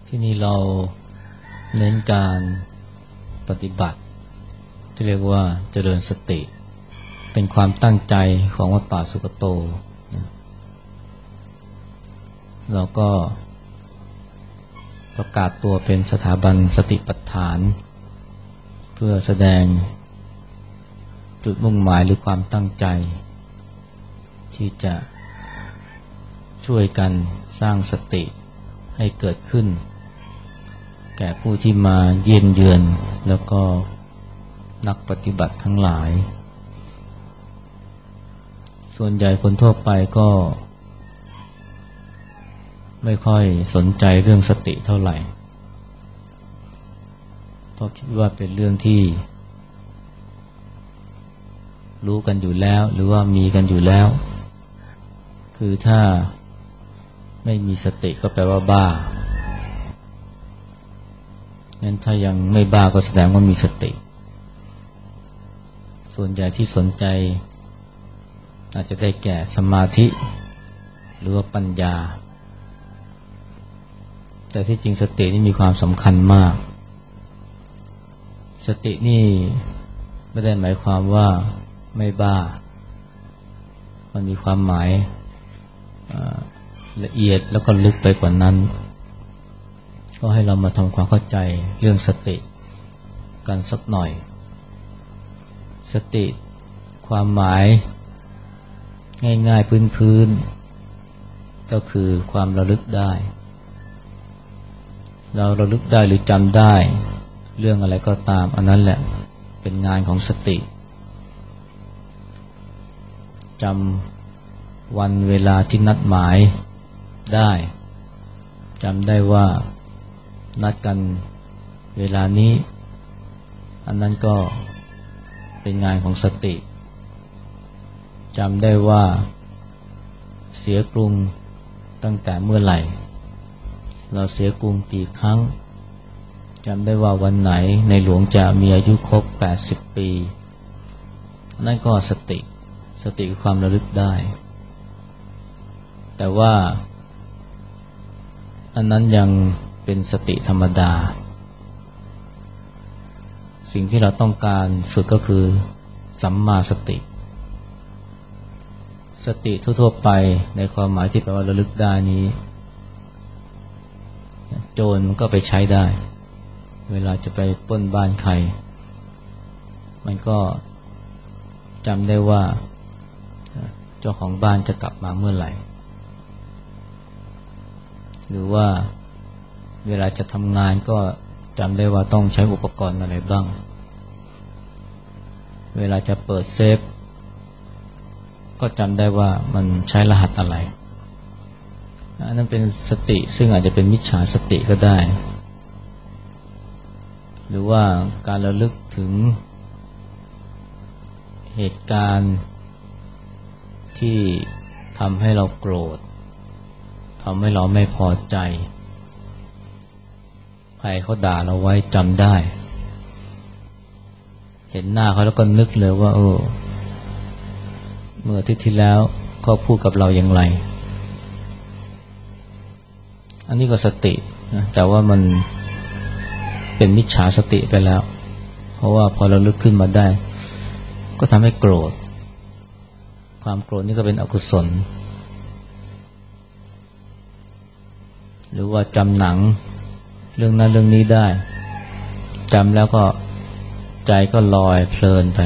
ที่นี่เราเน้นการปฏิบัติที่เรียกว่าเจริญสติเป็นความตั้งใจของวัดป่าสุกโตเราก็ประกาศตัวเป็นสถาบันสติปัฏฐานเพื่อแสดงจุดมุ่งหมายหรือความตั้งใจที่จะช่วยกันสร้างสติให้เกิดขึ้นแก่ผู้ที่มาเยี่ยมเยือนแล้วก็นักปฏิบัติทั้งหลายส่วนใหญ่คนทั่วไปก็ไม่ค่อยสนใจเรื่องสติเท่าไหร่เพราะคิดว่าเป็นเรื่องที่รู้กันอยู่แล้วหรือว่ามีกันอยู่แล้วคือถ้าไม่มีสติก็แปลว่าบ้างั้นถ้ายังไม่บ้าก็แสดงว่ามีสติส่วนใหญ่ที่สนใจอาจจะได้แก่สมาธิหรือว่าปัญญาแต่ที่จริงสตินี่มีความสำคัญมากสตินี่ไม่ได้หมายความว่าไม่บ้ามันมีความหมายละเอียดแล้วก็ลึกไปกว่านั้นก็ให้เรามาทำความเข้าใจเรื่องสติกันสักหน่อยสติความหมายง่ายๆพื้นๆก็คือความระลึกได้เราระลึกได้หรือจำได้เรื่องอะไรก็ตามอันนั้นแหละเป็นงานของสติจำวันเวลาที่นัดหมายได้จำได้ว่านัดกันเวลานี้อันนั้นก็เป็นงานของสติจำได้ว่าเสียกรุงตั้งแต่เมื่อไหร่เราเสียกรุงกี่ครั้งจำได้ว่าวันไหนในหลวงจะมีอายุครบ80 ปีนั่นก็สติคือความระลึกได้แต่ว่าอันนั้นยังเป็นสติธรรมดาสิ่งที่เราต้องการฝึกก็คือสัมมาสติสติทั่วๆไปในความหมายที่แปลว่าระลึกได้นี้โจรก็ไปใช้ได้เวลาจะไปปล้นบ้านใครมันก็จำได้ว่าเจ้าของบ้านจะกลับมาเมื่อไหร่หรือว่าเวลาจะทำงานก็จำได้ว่าต้องใช้อุปกรณ์อะไรบ้างเวลาจะเปิดเซฟก็จำได้ว่ามันใช้รหัสอะไรอันนั้นเป็นสติซึ่งอาจจะเป็นมิจฉาสติก็ได้หรือว่าการระลึกถึงเหตุการณ์ที่ทำให้เราโกรธทำให้เราไม่พอใจใครเขาด่าเราไว้จำได้เห็นหน้าเขาแล้วก็นึกเลยว่าเมื่ออาทิตย์ที่แล้วเขาพูดกับเราอย่างไรอันนี้ก็สตินะแต่ว่ามันเป็นมิจฉาสติไปแล้วเพราะว่าพอเราลึกขึ้นมาได้ก็ทำให้โกรธความโกรธนี่ก็เป็นอกุศลหรือว่าจำหนังเรื่องนั้นเรื่องนี้ได้จำแล้วก็ใจก็ลอยเพลินไป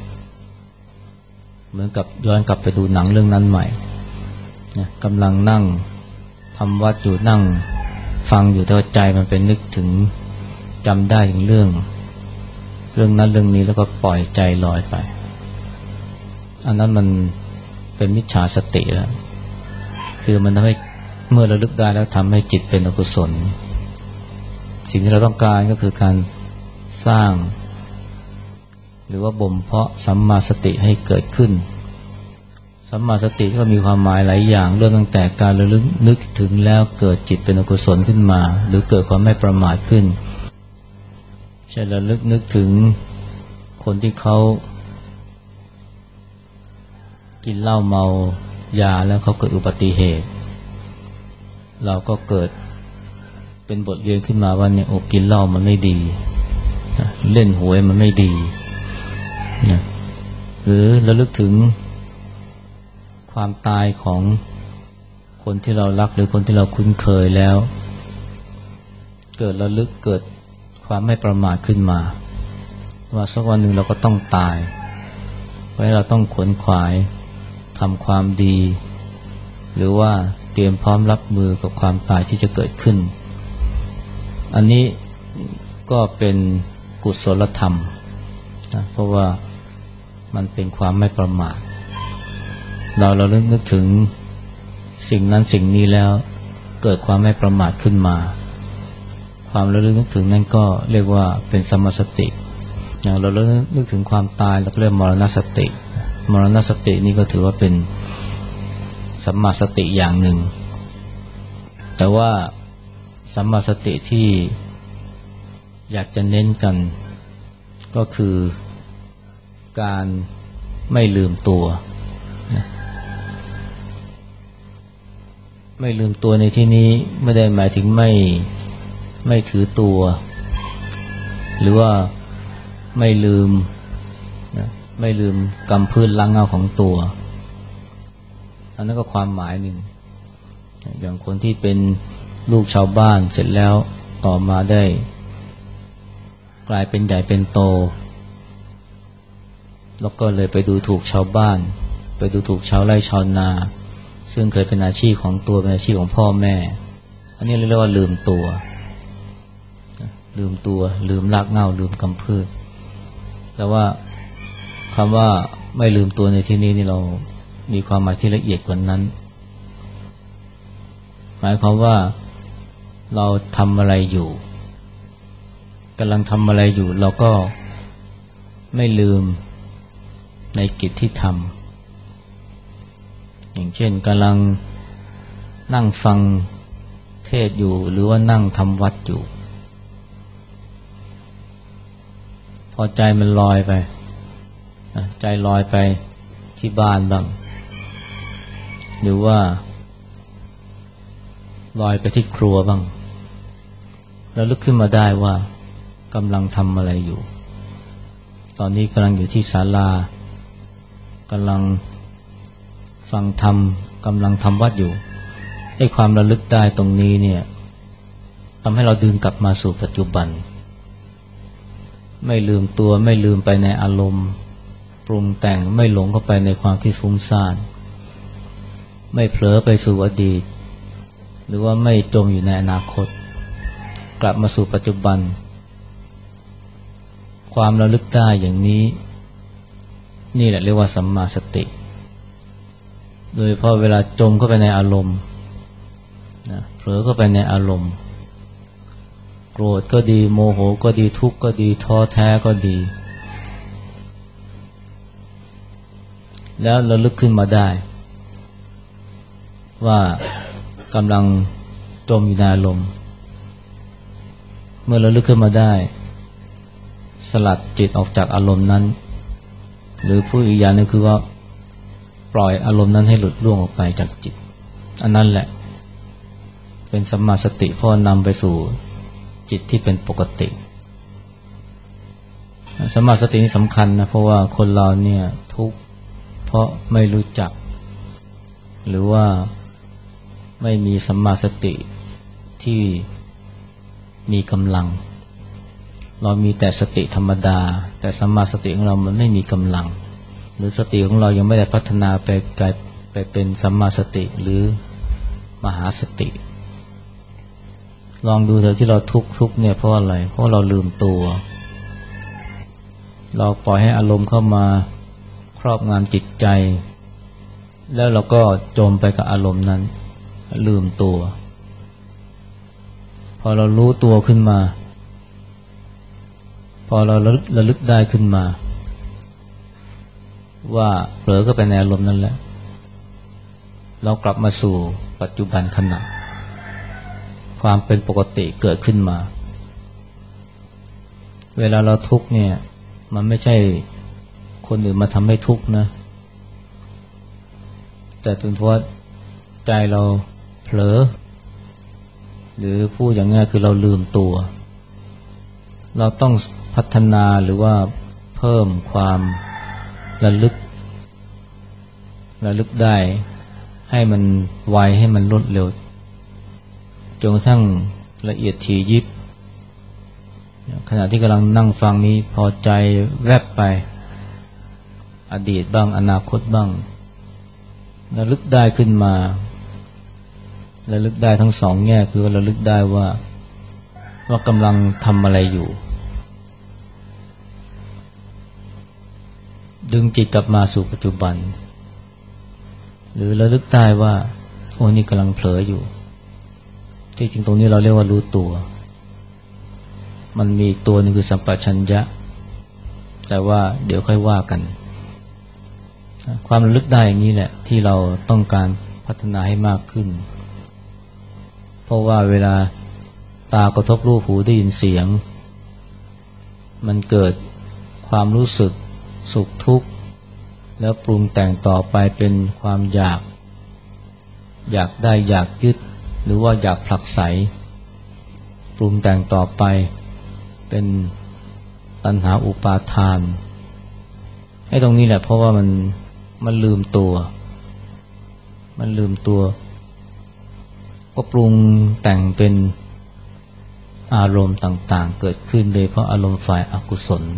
เหมือนกับย้อนกลับไปดูหนังเรื่องนั้นใหม่นะกำลังนั่งทำวัดอยู่นั่งฟังอยู่แต่ว่าใจมันเป็นนึกถึงจำได้ถึงเรื่องนั้นเรื่องนี้แล้วก็ปล่อยใจลอยไปอันนั้นมันเป็นมิจฉาสติแล้วคือมันทำให้เมื่อเราลึกได้แล้วทำให้จิตเป็นอกุศลสิ่งที่เราต้องการก็คือการสร้างหรือว่าบ่มเพาะสัมมาสติให้เกิดขึ้นสัมมาสติก็มีความหมายหลายอย่างเริ่มตั้งแต่การระลึกนึกถึงแล้วเกิดจิตเป็นอกุศลขึ้นมาหรือเกิดความไม่ประมาทขึ้นเช่นระลึกนึกถึงคนที่เขากินเหล้าเมายาแล้วเขาเกิดอุบัติเหตุเราก็เกิดเป็นบทเรียนขึ้นมาว่าเนี่ยกินเหล้ามันไม่ดีเล่นหวยมันไม่ดีนะหรือระลึกถึงความตายของคนที่เรารักหรือคนที่เราคุ้นเคยแล้วเกิดระลึกเกิดความไม่ประมาทขึ้นมาว่าสักวันหนึ่งเราก็ต้องตายเพราะเราต้องขวนขวายทำความดีหรือว่าเตรียมพร้อมรับมือกับความตายที่จะเกิดขึ้นอันนี้ก็เป็นกุศลธรรมนะเพราะว่ามันเป็นความไม่ประมาทเรานึกถึงสิ่งนั้นสิ่งนี้แล้วเกิดความไม่ประมาทขึ้นมาความระลึกนึกถึงนั้นก็เรียกว่าเป็นสัมมาสติอย่างเรานึกถึงความตายเราก็เรียกมรณสติมรณสตินี่ก็ถือว่าเป็นสัมมาสติอย่างหนึ่งแต่ว่าสัมมาสติที่อยากจะเน้นกันก็คือการไม่ลืมตัวไม่ลืมตัวในที่นี้ไม่ได้หมายถึงไม่ถือตัวหรือว่าไม่ลืมกำพื้นล้างเงาของตัวอันนั้นก็ความหมายหนึ่งอย่างคนที่เป็นลูกชาวบ้านเสร็จแล้วต่อมาได้กลายเป็นใหญ่เป็นโตแล้วก็เลยไปดูถูกชาวบ้านไปดูถูกชาวไร่ชาวนาซึ่งเคยเป็นอาชีพของตัวเป็นอาชีพของพ่อแม่อันนี้เรียกว่าลืมตัวลืมรากเหง้าลืมกำพืชแต่ว่าคำว่าไม่ลืมตัวในที่นี้นี่เรามีความหมายที่ละเอียดกว่านั้นหมายความว่าเราทำอะไรอยู่กำลังทำอะไรอยู่เราก็ไม่ลืมในกิจที่ทำอย่างเช่นกำลังนั่งฟังเทศอยู่หรือว่านั่งทำวัดอยู่พอใจมันลอยไปใจลอยไปที่บ้านบ้างหรือว่าลอยไปที่ครัวบ้างแล้วลุกขึ้นมาได้ว่ากำลังทำอะไรอยู่ตอนนี้กำลังอยู่ที่ศาลากำลังฟังธรรมกำลังทำวัดอยู่ไอ้ความระลึกได้ตรงนี้เนี่ยทำให้เราดึงกลับมาสู่ปัจจุบันไม่ลืมตัวไม่ลืมไปในอารมณ์ปรุงแต่งไม่หลงเข้าไปในความคิดฟุ้งซ่านไม่เผลอไปสู่อดีตหรือว่าไม่จมอยู่ในอนาคตกลับมาสู่ปัจจุบันความระลึกได้อย่างนี้นี่แหละเรียกว่าสัมมาสติโดยเพราะเวลาจมเข้าไปในอารมณ์เผลอเข้าไปในอารมณ์โกรธก็ดีโมโหก็ดีทุกข์ก็ดีท้อแท้ก็ดีแล้วระลึกขึ้นมาได้ว่ากำลังจมอยู่ในอารมณ์เมื่อระลึกขึ้นมาได้สลัดจิตออกจากอารมณ์นั้นหรือพูดอีกอย่างนึงคือว่าปล่อยอารมณ์นั้นให้หลุดล่วงออกไปจากจิตอันนั้นแหละเป็นสัมมาสติเพราะนำไปสู่จิตที่เป็นปกติสัมมาสตินี่สำคัญนะเพราะว่าคนเราเนี่ยทุกข์เพราะไม่รู้จักหรือว่าไม่มีสัมมาสติที่มีกำลังเรามีแต่สติธรรมดาแต่สัมมาสติของเรามันไม่มีกำลังหรือสติของเรายังไม่ได้พัฒนาไปเป็นสัมมาสติหรือมหาสติลองดูเถอะที่เราทุกข์เนี่ยเพราะอะไรเพราะเราลืมตัวเราปล่อยให้อารมณ์เข้ามาครอบงำจิตใจแล้วเราก็จมไปกับอารมณ์นั้นลืมตัวพอเรารู้ตัวขึ้นมาพอเราระลึกได้ขึ้นมาว่าเผลอก็ไปในอารมณ์นั้นแหละเรากลับมาสู่ปัจจุบันขณะความเป็นปกติเกิดขึ้นมาเวลาเราทุกข์เนี่ยมันไม่ใช่คนอื่นมาทำให้ทุกข์นะแต่เป็นเพราะใจเราเผลอหรือพูดอย่างง่ายคือเราลืมตัวเราต้องพัฒนาหรือว่าเพิ่มความระลึกได้ให้มันไวให้มันรวดเร็วจนกระทั่งละเอียดถี่ยิบขณะที่กำลังนั่งฟังนี้พอใจแวบไปอดีตบ้างอนาคตบ้างระลึกได้ขึ้นมาระลึกได้ทั้งสองแง่คือว่าระลึกได้ว่ากำลังทำอะไรอยู่ดึงจิตกลับมาสู่ปัจจุบันหรือระลึกได้ว่าโอ้นี่กำลังเผลออยู่ที่จริงตรงนี้เราเรียกว่ารู้ตัวมันมีตัวหนึ่งคือสัมปชัญญะแต่ว่าเดี๋ยวค่อยว่ากันความระลึกได้อย่างนี้แหละที่เราต้องการพัฒนาให้มากขึ้นเพราะว่าเวลาตากระทบรูปหูได้ยินเสียงมันเกิดความรู้สึกสุขทุกข์แล้วปรุงแต่งต่อไปเป็นความอยากได้อยากยึดหรือว่าอยากผลักไสปรุงแต่งต่อไปเป็นตัณหาอุปาทานไอ้ตรงนี้แหละเพราะว่ามันลืมตัวก็ปรุงแต่งเป็นอารมณ์ต่างๆเกิดขึ้นโดยเพราะอารมณ์ฝ่ายอกุศล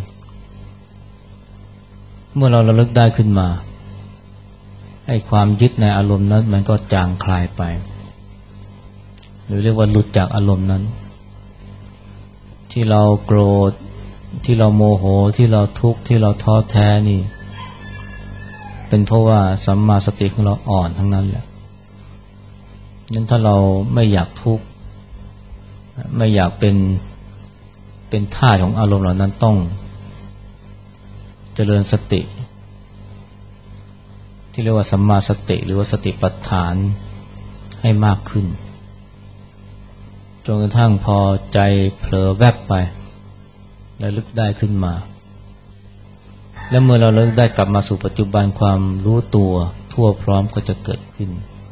เมื่อเราระลึกได้ขึ้นมาไอ้ความยึดในอารมณ์นั้นมันก็จางคลายไปหรือเรียกว่าหลุดจากอารมณ์นั้นที่เราโกรธที่เราโมโหที่เราทุกข์ที่เราท้อแท้นี่เป็นเพราะว่าสัมมาสติของเราอ่อนทั้งนั้นแหละนั้นถ้าเราไม่อยากทุกข์ไม่อยากเป็นท่าของอารมณ์เหล่านั้นต้องเจริญสติที่เรียกว่าสัมมาสติหรือว่าสติปัฏฐานให้มากขึ้นจนกระทั่งพอใจเผลอแวบไปแล้วลึกได้ขึ้นมาแล้วเมื่อเราลึกได้กลับมาสู่ปัจจุบันความรู้ตัวทั่วพร้อมก็จะเกิดขึ้น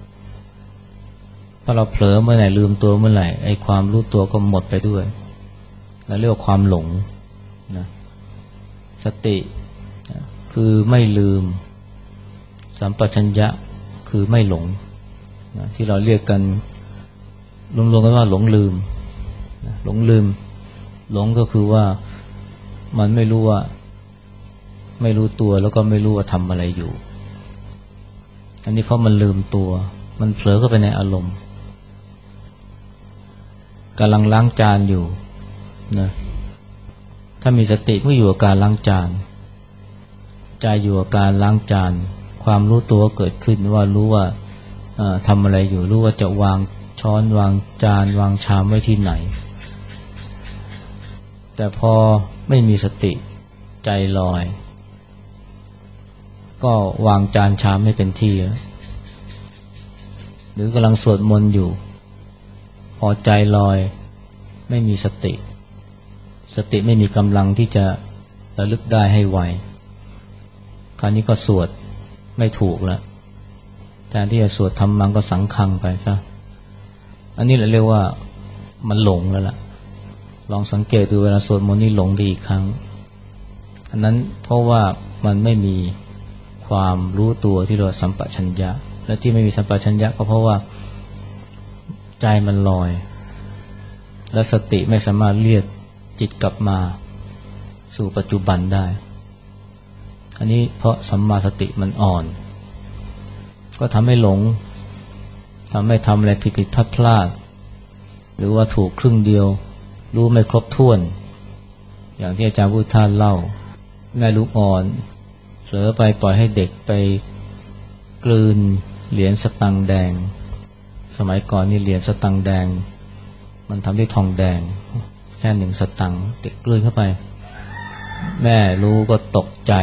พอเราเผลอเมื่อไหร่ลืมตัวเมื่อไหร่ไอ้ความรู้ตัวก็หมดไปด้วยเราเรียกว่าความหลงนะสติคือไม่ลืมสัมปชัญญะคือไม่หลงนะที่เราเรียกกันรวมๆกันว่าหลงลืมนะหลงก็คือว่ามันไม่รู้ตัวแล้วก็ไม่รู้ว่าทำอะไรอยู่อันนี้เพราะมันลืมตัวมันเผลอเข้าไปในอารมณ์กำลังล้างจานอยู่นะถ้ามีสติก็อยู่กับการล้างจานใจอยู่กับการล้างจานความรู้ตัวเกิดขึ้นว่ารู้ว่าทำอะไรอยู่รู้ว่าจะวางช้อนวางจานวางชามไว้ที่ไหนแต่พอไม่มีสติใจลอยก็วางจานชามไม่เป็นที่หรือกำลังสวดมนต์อยู่พอใจลอยไม่มีสติไม่มีกำลังที่จะระลึกได้ให้ไวคราวนี้ก็สวดไม่ถูกแล้วแทนที่จะสวดธัมมังก็สังฆังไปซะอันนี้เราเรียกว่ามันหลงแล้วล่ะลองสังเกตดูเวลาสวดมนต์นี่หลงดีอีกครั้งอันนั้นเพราะว่ามันไม่มีความรู้ตัวที่เรียกว่าสัมปชัญญะและที่ไม่มีสัมปชัญญะก็เพราะว่าใจมันลอยและสติไม่สามารถเรียกจิตกลับมาสู่ปัจจุบันได้อันนี้เพราะสัมมาสติมันอ่อนก็ทำให้หลงทำให้ทำอะไรผิดพลาดหรือว่าถูกครึ่งเดียวรู้ไม่ครบถ้วนอย่างที่อาจารย์พุทธาเล่าแม่ลูกอ่อนเผลอไปปล่อยให้เด็กไปกลืนเหรียญสตังค์แดงสมัยก่อนนี่เหรียญสตังค์แดงมันทำด้วยทองแดงแค่1 สตังค์เด็กกลืนเข้าไปแม่รู้ก็ตกใจ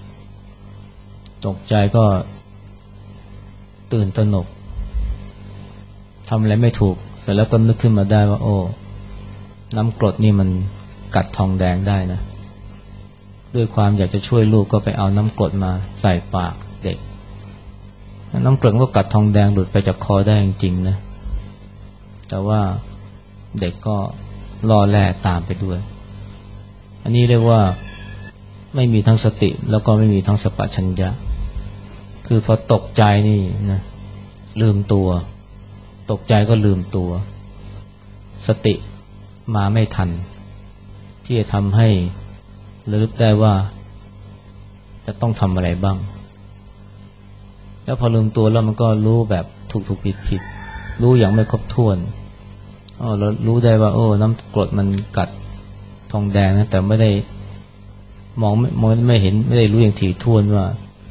ก็ตื่นตระหนกทำอะไรไม่ถูกเสร็จแล้วก็นึกขึ้นมาได้ว่าโอ้น้ำกรดนี่มันกัดทองแดงได้นะด้วยความอยากจะช่วยลูกก็ไปเอาน้ำกรดมาใส่ปากเด็กน้ำกรดก็กัดทองแดงหลุดไปจากคอได้จริงๆนะแต่ว่าเด็กก็ล่อแล่ตามไปด้วยอันนี้เรียกว่าไม่มีทั้งสติแล้วก็ไม่มีทั้งสัมปชัญญะคือพอตกใจนี่นะลืมตัวตกใจก็ลืมตัวสติมาไม่ทันที่จะทำให้ระลึกได้ว่าจะต้องทำอะไรบ้างแล้วพอลืมตัวแล้วมันก็รู้แบบถูกผิดรู้อย่างไม่ครบถ้วนเรารู้ได้ว่าน้ำกรดมันกัดทองแดงนะแต่ไม่ได้มองไม่เห็นไม่ได้รู้อย่างถี่ถ้วนว่า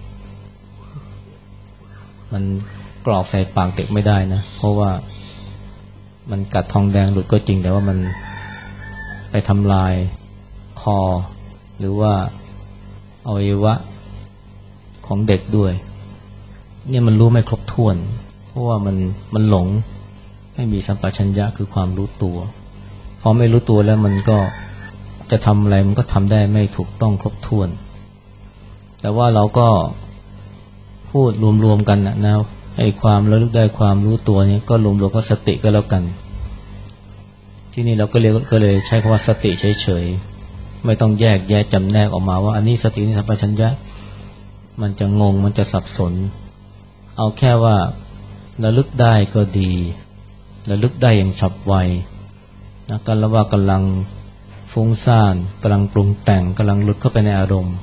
มันกรอกใส่ปากเด็กไม่ได้นะเพราะว่ามันกัดทองแดงหลุดก็จริงแต่ว่ามันไปทำลายคอหรือว่าอวัยวะของเด็กด้วยเนี่ยมันรู้ไม่ครบถ้วนเพราะว่ามันหลงไม่มีสัมปชัญญะคือความรู้ตัวพอไม่รู้ตัวแล้วมันก็จะทำอะไรมันก็ทำได้ไม่ถูกต้องครบถ้วนแต่ว่าเราก็พูดรวมๆกันนะไอ้ความระลึกได้ความรู้ตัวนี้ก็รวมๆก็สติก็แล้วกันที่นี่เราก็เลยใช้คำว่าสติเฉยๆไม่ต้องแยกแยะจำแนกออกมาว่าอันนี้สตินี่สัมปชัญญะมันจะงงมันจะสับสนเอาแค่ว่าระลึกได้ก็ดีระลึกได้อย่างฉับไวนะกันแล้วว่ากำลังฟุ้งซ่านกำลังปรุงแต่งกำลังหลุดเข้าไปในอารมณ์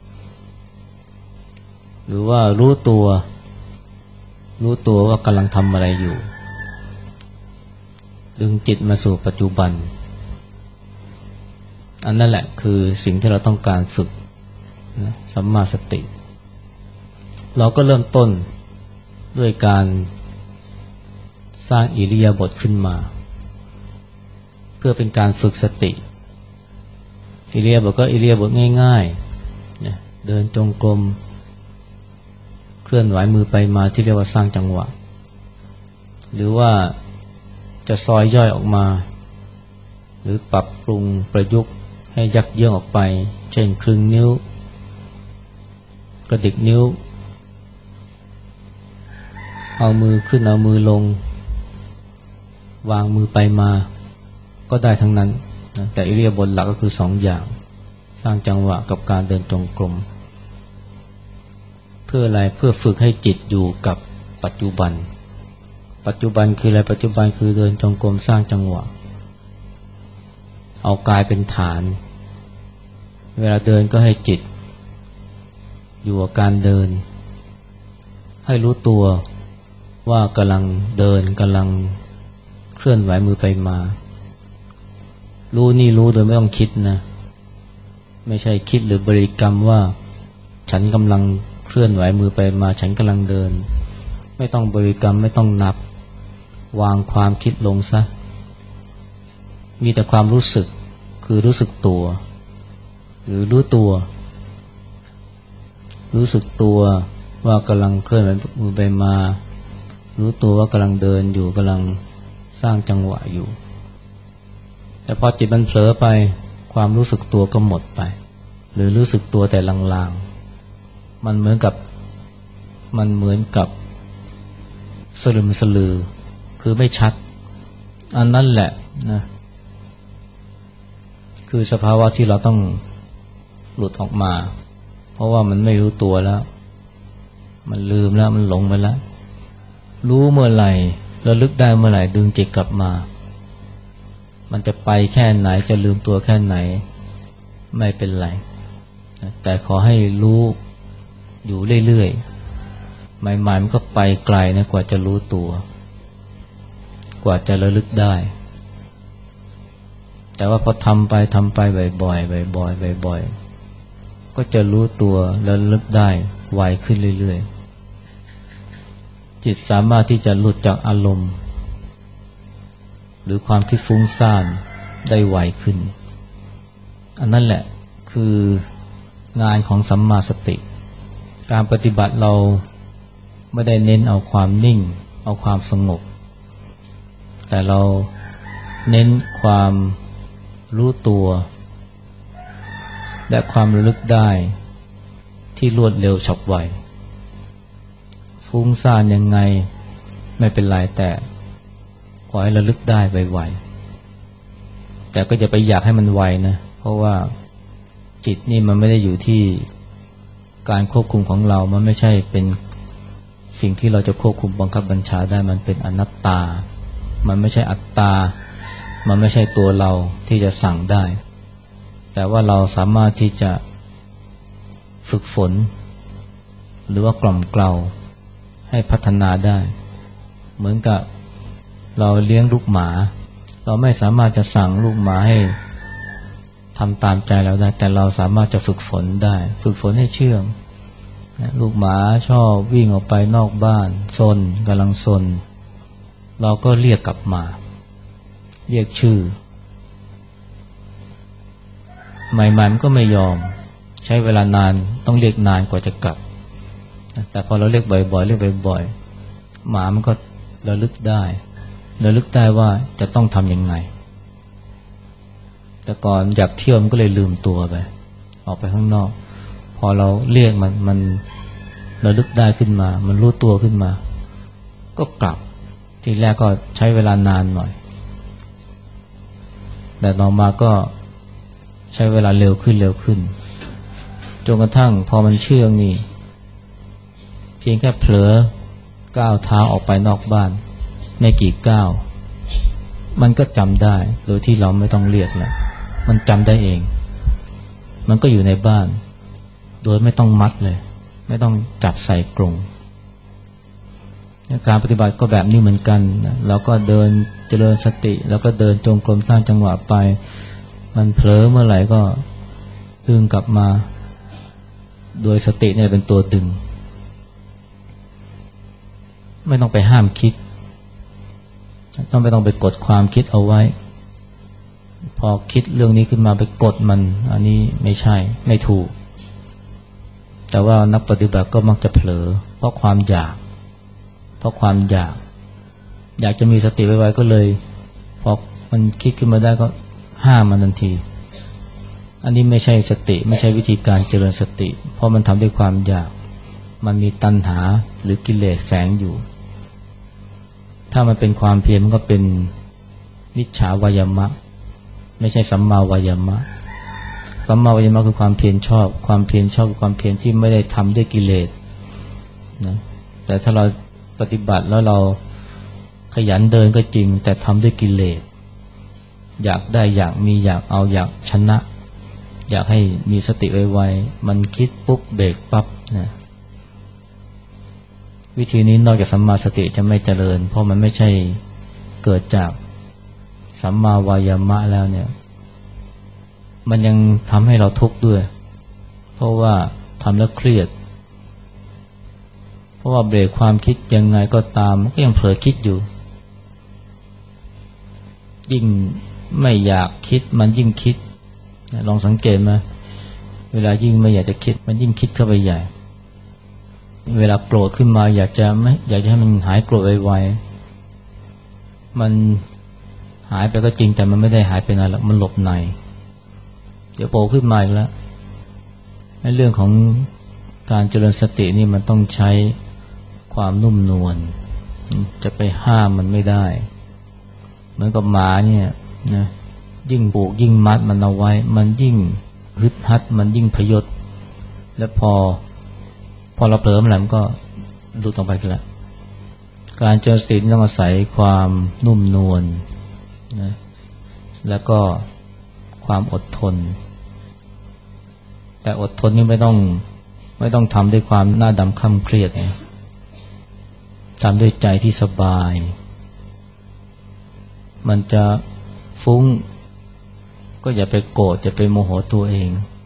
หรือว่ารู้ตัวว่ากำลังทำอะไรอยู่ดึงจิตมาสู่ปัจจุบันอันนั่นแหละคือสิ่งที่เราต้องการฝึกนะสัมมาสติเราก็เริ่มต้นด้วยการสร้างอิริยาบถขึ้นมาเพื่อเป็นการฝึกสติอิริยาบถก็อิริยาบถง่ายๆนะเดินจงกรมเคลื่อนไหวมือไปมาที่เรียกว่าสร้างจังหวะหรือว่าจะซอยย่อยออกมาหรือปรับปรุงประยุกต์ให้ยักเยื้องออกไปเช่นคลึงนิ้วกระดิกนิ้วเอามือขึ้นเอามือลงวางมือไปมาก็ได้ทั้งนั้นนะแต่อิริยาบถหลักก็คือ2 อย่างสร้างจังหวะกับการเดินจงกรมเพื่ออะไรเพื่อฝึกให้จิตอยู่กับปัจจุบันปัจจุบันคืออะไรปัจจุบันคือเดินจงกรมสร้างจังหวะเอากายเป็นฐานเวลาเดินก็ให้จิตอยู่กับการเดินให้รู้ตัวว่ากำลังเดินกำลังเคลื่อนไหวมือไปมารู้โดยไม่ต้องคิดนะไม่ใช่คิดหรือบริกรรมว่าฉันกำลังเคลื่อนไหวมือไปมาฉันกำลังเดินไม่ต้องบริกรรมไม่ต้องนับวางความคิดลงซะมีแต่ความรู้สึกคือรู้สึกตัวหรือรู้สึกตัวว่ากำลังเคลื่อนไหวมือไปมารู้ตัวว่ากำลังเดินอยู่กำลังสร้างจังหวะอยู่แต่พอจิตมันเผลอไปความรู้สึกตัวก็หมดไปหรือรู้สึกตัวแต่ลางๆมันเหมือนกับสลึมสลือคือไม่ชัดอันนั้นแหละนะคือสภาวะที่เราต้องหลุดออกมาเพราะว่ามันไม่รู้ตัวแล้วมันลืมแล้วมันหลงไปแล้วรู้เมื่อไหร่ระลึกได้เมื่อไหร่ดึงจิตกลับมามันจะไปแค่ไหนจะลืมตัวแค่ไหนไม่เป็นไรแต่ขอให้รู้อยู่เรื่อยๆใหม่ๆมันก็ไปไกลนะกว่าจะรู้ตัวกว่าจะระลึกได้แต่ว่าพอทำไปบ่อยๆก็จะรู้ตัวแล้วระลึกได้ไวขึ้นเรื่อยๆจิตสามารถที่จะหลุดจากอารมณ์หรือความคิดฟุ้งซ่านได้ไวขึ้นอันนั้นแหละคืองานของสัมมาสติการปฏิบัติเราไม่ได้เน้นเอาความนิ่งเอาความสงบแต่เราเน้นความรู้ตัวและความระลึกได้ที่รวดเร็วฉับไวฟุ้งซ่านยังไงไม่เป็นไรแต่ขอให้ระลึกได้ไวแต่ก็อย่าไปอยากให้มันไวนะเพราะว่าจิตนี่มันไม่ได้อยู่ที่การควบคุมของเรามันไม่ใช่เป็นสิ่งที่เราจะควบคุมบังคับบัญชาได้มันเป็นอนัตตามันไม่ใช่อัตตามันไม่ใช่ตัวเราที่จะสั่งได้แต่ว่าเราสามารถที่จะฝึกฝนหรือว่ากล่อมเกลาให้พัฒนาได้เหมือนกับเราเลี้ยงลูกหมาเราไม่สามารถจะสั่งลูกหมาให้ทำตามใจเราได้แต่เราสามารถจะฝึกฝนได้ฝึกฝนให้เชื่องลูกหมาชอบวิ่งออกไปนอกบ้านซนกำลังซนเราก็เรียกกลับมาเรียกชื่อใหม่ๆมันก็ไม่ยอมใช้เวลานานต้องเรียกนานกว่าจะกลับแต่พอเราเรียกบ่อยๆเรียกบ่อยๆหมามันก็ระลึกได้ว่าจะต้องทำยังไงแต่ก่อนอยากเที่ยวมันก็เลยลืมตัวไปออกไปข้างนอกพอเราเรียกมันระลึกได้ขึ้นมามันรู้ตัวขึ้นมาก็กลับทีแรกก็ใช้เวลานานหน่อยแต่ต่อมาก็ใช้เวลาเร็วขึ้นจนกระทั่งพอมันเชื่องนี่เพียงแค่เผลอก้าวเท้าออกไปนอกบ้านไม่กี่ก้าวมันก็จำได้โดยที่เราไม่ต้องเรียกแล้วมันจำได้เองมันก็อยู่ในบ้านโดยไม่ต้องมัดเลยไม่ต้องจับใส่กรงการปฏิบัติก็แบบนี้เหมือนกันเราก็เดินเจริญสติแล้วก็เดินจงกรมสร้างจังหวะไปมันเผลอเมื่อไหร่ก็ดึงกลับมาโดยสติเนี่ยเป็นตัวดึงไม่ต้องไปห้ามคิดไม่ต้องไปกดความคิดเอาไว้พอคิดเรื่องนี้ขึ้นมาไปกดมันอันนี้ไม่ใช่ไม่ถูกแต่ว่านักปฏิบัติก็มักจะเผลอเพราะความอยากจะมีสติไว้ก็เลยพอมันคิดขึ้นมาได้ก็ห้ามมันทันทีอันนี้ไม่ใช่สติไม่ใช่วิธีการเจริญสติเพราะมันทำด้วยความอยากมันมีตัณหาหรือกิเลสแฝงอยู่ถ้ามันเป็นความเพียรมันก็เป็นมิจฉาวายามะไม่ใช่สัมมาวายามะสัมมาวายามะคือความเพียรชอบคือความเพียรที่ไม่ได้ทำด้วยกิเลสนะแต่ถ้าเราปฏิบัติแล้วเราขยันเดินก็จริงแต่ทำด้วยกิเลสอยากได้อยากมีอยากเอาอยากชนะอยากให้มีสติไวๆมันคิดปุ๊บเบรกปั๊บนะวิธีนี้นอกจากสัมมาสติจะไม่เจริญเพราะมันไม่ใช่เกิดจากสัมมาวายามะแล้วเนี่ยมันยังทำให้เราทุกข์ด้วยเพราะว่าทำแล้วเครียดเพราะว่าเบรกความคิดยังไงก็ตามก็ยังเผลอคิดอยู่ยิ่งไม่อยากคิดมันยิ่งคิดลองสังเกตไหมเวลายิ่งไม่อยากจะคิดมันยิ่งคิดเข้าไปใหญ่เวลาโกรธขึ้นมาอยากจะให้มันหายโกรธไวๆมันหายไปก็จริงแต่มันไม่ได้หายไปนานแล้วมันหลบในเดี๋ยวโผล่ขึ้นมาอีกแล้วในเรื่องของการเจริญสตินี่มันต้องใช้ความนุ่มนวลจะไปห้ามมันไม่ได้เหมือนกับหมาเนี่ยนะยิ่งผูกยิ่งมัดมันเอาไว้มันยิ่งฮึดฮัดมันยิ่งพยศและพอเราเผลอมันก็ดูต่อไปกันละการเจริญสติต้องอาศัยความนุ่มนวลนะแล้วก็ความอดทนแต่อดทนนี่ไม่ต้องทำด้วยความหน้าดำค่ำเครียดนะทำด้วยใจที่สบายมันจะฟุ้งก็อย่าไปโกรธอย่าไปโมโหตัวเอง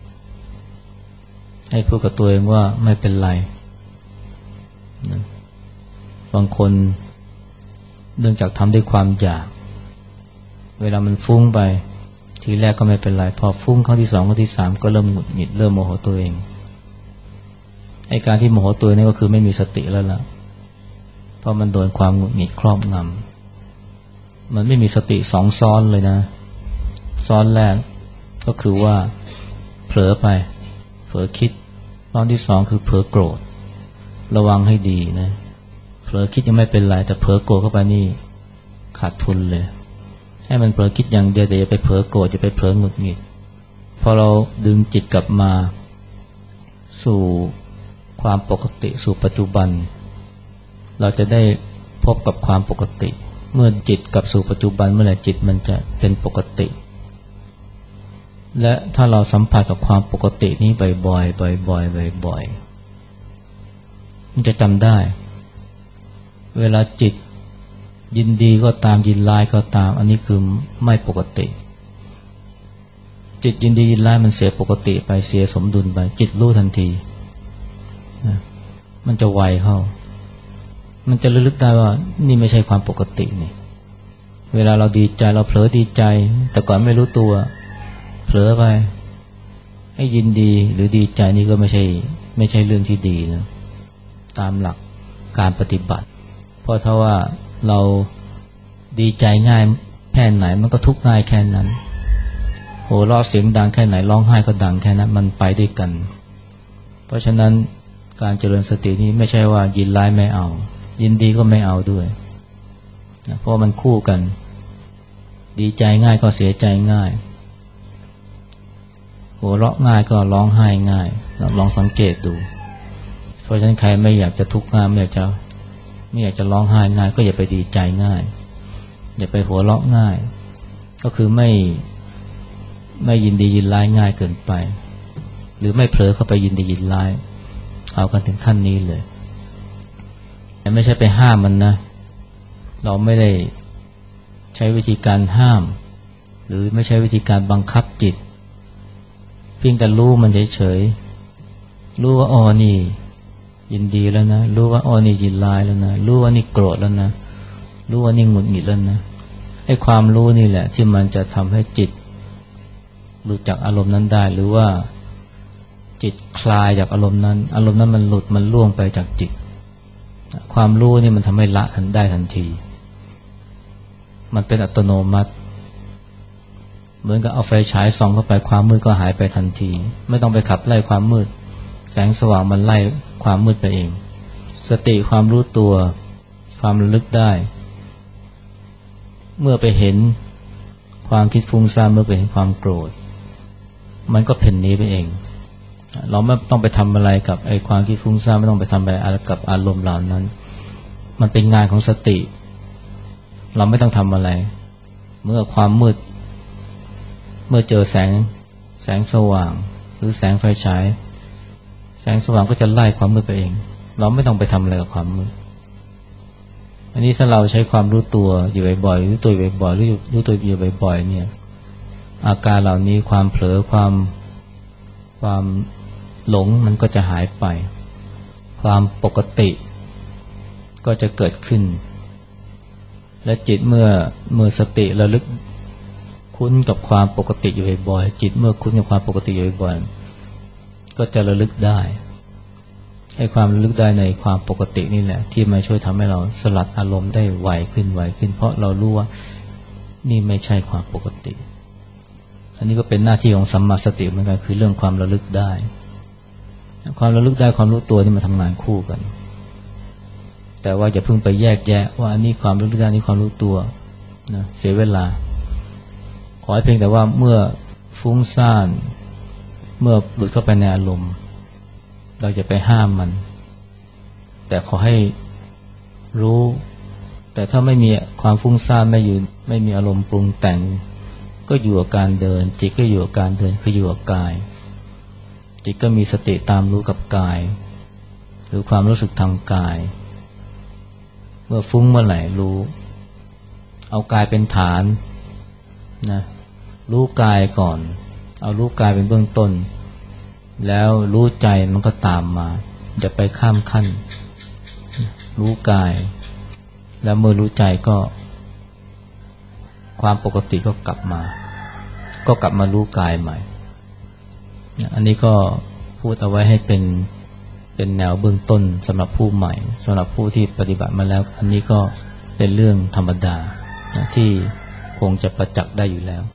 ให้พูดกับตัวเองว่าไม่เป็นไรนะบางคนเนื่องจากทำด้วยความอยากเวลามันฟุ้งไปทีแรกก็ไม่เป็นไรพอฟุ้งครั้งที่สองครั้งที่สามก็เริ่มหงุดหงิดเริ่มโมโหตัวเองไอ้การที่โมโหตัวนี่ก็คือไม่มีสติแล้วล่ะเพราะมันโดนความหงุดหงิดครอบงำมันไม่มีสติสองซ้อนเลยนะซ้อนแรกก็คือว่าเผลอไปเผลอคิดซ้อนที่สองคือเผลอโกรธระวังให้ดีนะเผลอคิดยังไม่เป็นไรแต่เผลอโกรธเข้าไปนี่ขาดทุนเลยให้มันเผลอคิดอย่างเดียวแต่อย่าไปเผลอโกรธอย่าไปเผลอหงุดหงิดพอเราดึงจิตกลับมาสู่ความปกติสู่ปัจจุบันเราจะได้พบกับความปกติเมื่อจิตกลับสู่ปัจจุบันเมื่อไหร่จิตมันจะเป็นปกติและถ้าเราสัมผัสกับความปกตินี้บ่อยๆบ่อยๆบ่อยๆมันจะจำได้เวลาจิตยินดีก็ตามยินร้ายก็ตามอันนี้คือไม่ปกติจิตยินดียินร้ายมันเสียปกติไปเสียสมดุลไปจิตรู้ทันทีนะมันจะไวเข้ามันจะระลึกได้ว่านี่ไม่ใช่ความปกตินี่เวลาเราดีใจเราเผลอดีใจแต่ก่อนไม่รู้ตัวเผลอไปให้ยินดีหรือดีใจนี่ก็ไม่ใช่เรื่องที่ดีนะตามหลักการปฏิบัติเพราะถ้าว่าเราดีใจง่ายแค่ไหนมันก็ทุกข์ง่ายแค่นั้นโห่ร้องเสียงดังแค่ไหนร้องไห้ก็ดังแค่นั้นมันไปด้วยกันเพราะฉะนั้นการเจริญสตินี้ไม่ใช่ว่ายินร้ายไม่เอายินดีก็ไม่เอาด้วยนะเพราะมันคู่กันดีใจง่ายก็เสียใจง่ายหัวเราะง่ายก็ร้องไห้ง่ายลองสังเกตดูเพราะฉะนั้นใครไม่อยากจะทุกข์ง่ายไม่อยากจะร้องไห้ง่ายก็อย่าไปดีใจง่ายอย่าไปหัวเราะง่ายก็คือไม่ยินดียินร้ายง่ายเกินไปหรือไม่เผลอเข้าไปยินดียินร้ายเอากันถึงขั้นนี้เลยแต่ไม่ใช่ไปห้ามมันนะเราไม่ได้ใช้วิธีการห้ามหรือไม่ใช่วิธีการบังคับจิตเพียงแต่รู้มันเฉยๆรู้ว่าอ๋อนี่ยินดีแล้วนะรู้ว่าอ๋อนี่ยินร้ายแล้วนะรู้ว่านี่โกรธแล้วนะรู้ว่านี่หงุดหงิดแล้วนะไอ้ความรู้นี่แหละที่มันจะทำให้จิตหลุดจากอารมณ์นั้นได้หรือว่าจิตคลายจากอารมณ์นั้นมันหลุดมันล่วงไปจากจิตความรู้นี่มันทำให้ละได้ทันทีมันเป็นอัตโนมัติเหมือนกับเอาไฟฉายส่องเข้าไปความมืดก็หายไปทันทีไม่ต้องไปขับไล่ความมืดแสงสว่างมันไล่ความมืดไปเองสติความรู้ตัวความระลึกได้เมื่อไปเห็นความคิดฟุ้งซ่านเมื่อไปเห็นความโกรธมันก็เพ่นหนีไปเองเราไม่ต้องไปทำอะไรกับไอ้ความคิดฟุ้งซ่านไม่ต้องไปทำอะไรกับอารมณ์เหล่านั้นมันเป็นงานของสติเราไม่ต้องทำอะไรเมื่อความมืดเมื่อเจอแสงสว่างหรือแสงไฟฉายแสงสว่างก็จะไล่ความมืดไปเองเราไม่ต้องไปทำอะไรกับความมืดอันนี้ถ้าเราใช้ความรู้ตัวอยู่บ่อยๆรู้ตัวบ่อยๆรู้ตัวอยู่บ่อยๆเนี่ยอาการเหล่านี้ความเผลอความหลงมันก็จะหายไปความปกติก็จะเกิดขึ้นและจิตเมื่อสติระลึกคุ้นกับความปกติอยู่บ่อยๆจิตเมื่อคุ้นกับความปกติอยู่บ่อยๆก็จะระลึกได้ให้ความระลึกได้ในความปกตินี่แหละที่มาช่วยทำให้เราสลัดอารมณ์ได้ไวขึ้นเพราะเรารู้ว่านี่ไม่ใช่ความปกติอันนี้ก็เป็นหน้าที่ของสัมมาสติเหมือนกันคือเรื่องความระลึกได้ความระลึกได้ความรู้ตัวนี่มาทำงานคู่กันแต่ว่าอย่าเพิ่งไปแยกแยะว่าอันนี้ความระลึกได้นี่ความรู้ตัวนะเสียเวลาขอให้เพียงแต่ว่าเมื่อฟุ้งซ่านเมื่อหลุดเข้าไปในอารมณ์เราจะไปห้ามมันแต่ขอให้รู้แต่ถ้าไม่มีความฟุ้งซ่านไม่มีอารมณ์ปรุงแต่งก็อยู่กับการเดินจิตก็อยู่กับการเดินคืออยู่กับกายจิตก็มีสติตามรู้กับกายหรือความรู้สึกทางกายเมื่อฟุ้งเมื่อไหร่รู้เอากายเป็นฐานนะรู้กายก่อนเอารู้กายเป็นเบื้องต้นแล้วรู้ใจมันก็ตามมาอย่าไปข้ามขั้นรู้กายแล้วเมื่อรู้ใจก็ความปกติก็กลับมารู้กายใหม่อันนี้ก็พูดเอาไว้ให้เป็นแนวเบื้องต้นสำหรับผู้ใหม่สำหรับผู้ที่ปฏิบัติมาแล้วอันนี้ก็เป็นเรื่องธรรมดาที่คงจะประจักษ์ได้อยู่แล้ว